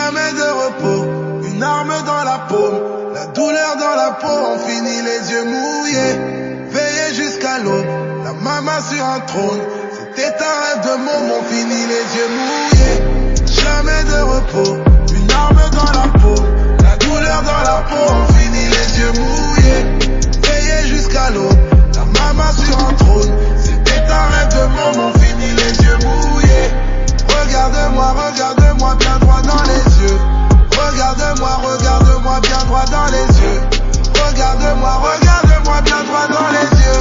Jamais de repos, une arme dans la paume, la douleur dans la peau, on finit les yeux mouillés. Veillé jusqu'à l'aube, la maman sur un trône, c'était un rêve de môme, on finit les yeux mouillés. Jamais de repos, une arme dans la paume, la douleur dans la peau, on finit les yeux mouillés. Veillé jusqu'à l'aube, la maman sur un trône, c'était un rêve de môme, on finit les yeux mouillés. Regarde-moi bien droit dans les yeux. Regarde-moi bien droit dans les yeux. Regarde-moi bien droit dans les yeux.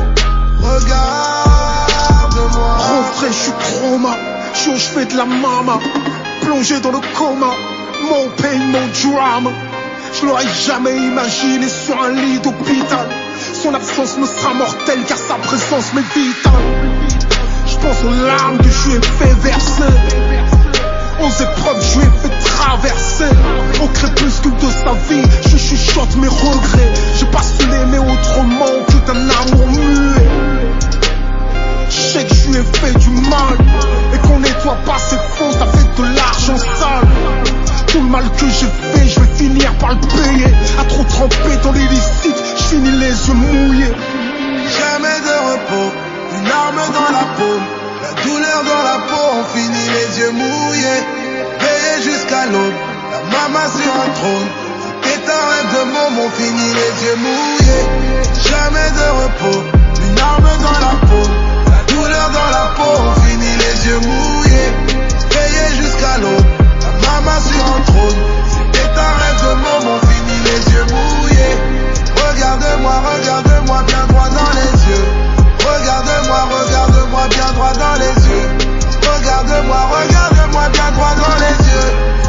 Regarde-moi. Rentré, je suis trauma, je suis au chevet de la mama, plongé dans le coma, mon pain, mon drame. Je l'aurais jamais imaginé sur un lit d'hôpital. Son absence me sera mortelle car sa présence m'est vitale. Je pense aux larmes que je lui ai fait verser, aux épreuves je lui ai fait traverser. Au crépuscule de sa vie, je chuchote mes regrets. J'ai pas su l'aimer autrement que d'un amour muet. Je sais que je lui ai fait du mal et qu'on nettoie pas ses fautes avec de l'argent sale. Tout le mal que j'ai fait, je vais finir par le payer. À trop tremper dans l'illicite, je finis les yeux mouillés. Jamais de repos, une arme dans la paume, la douleur dans la peau, on finit les yeux mouillés. Veillé jusqu'à l'aube, la maman sur un trône, c'était un rêve de môme, on finit les yeux mouillés. Jamais de repos, une arme dans la paume, la douleur dans la peau, on finit les yeux mouillés. Veillé jusqu'à l'aube, la maman sur un trône, c'était un rêve de môme, on finit les yeux mouillés. Regarde-moi bien droit dans les yeux. Regarde-moi bien droit dans les yeux. Regarde-moi bien droit dans les yeux.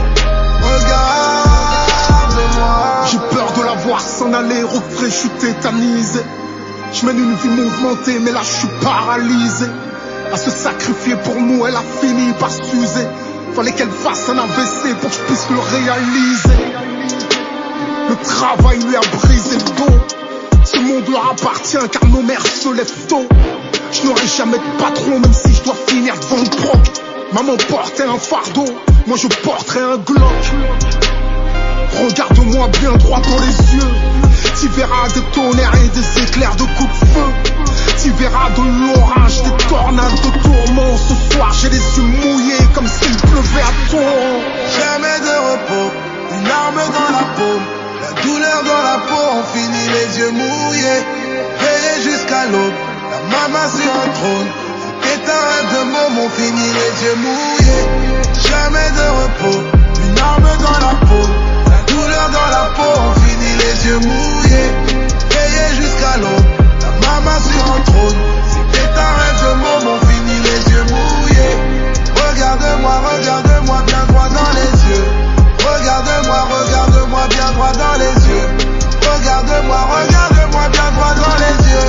Regarde-moi. J'ai peur de la voir s'en aller, au frais, je suis tétanisé. Je mène une vie mouvementée, mais là je suis paralysé. À se sacrifier pour nous, elle a fini par s'user. Fallait qu'elle fasse un AVC pour que je puisse le réaliser. Le travail lui a brisé le dos. Ce monde leur appartient car nos mères se lèvent tôt. Je n'aurai jamais de patron même si je dois finir devant le proc. Maman portait un fardeau, moi je porterai un Glock. Regarde-moi bien droit dans les yeux. Tu verras des tonnerres et des éclairs de coups de feu. Tu verras de l'orage, des tornades de tourments. Ce soir j'ai les yeux mouillés comme s'il pleuvait à torrent. Jamais de repos, une arme dans la paume, la douleur dans la peau, on finit les yeux mouillés. Veillé jusqu'à l'aube, la maman sur un trône, c'était un rêve de môme, on finit les yeux mouillés. Jamais de repos, une arme dans la paume, la douleur dans la peau, on finit les yeux mouillés. Veillé jusqu'à l'aube, la maman sur un trône, c'était un rêve de môme, on finit les yeux mouillés. Regarde-moi bien droit dans les yeux. Regarde-moi bien droit dans les yeux. Regarde-moi bien droit dans les yeux.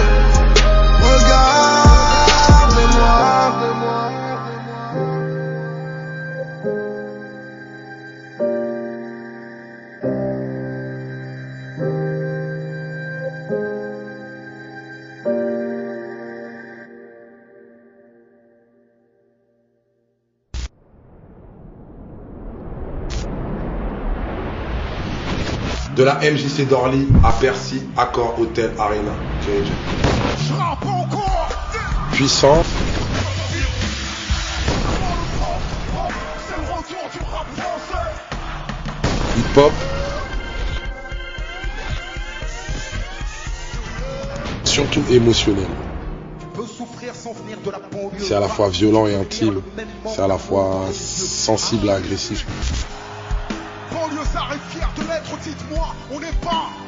Regarde-moi. De la MJC d'Orly à Percy, Accor Hotel Arena. Puissant. Hip-hop. Surtout émotionnel. C'est à la fois violent et intime. C'est à la fois sensible et agressif. Banlieusard est fier de l'être, dites-moi, on n'est pas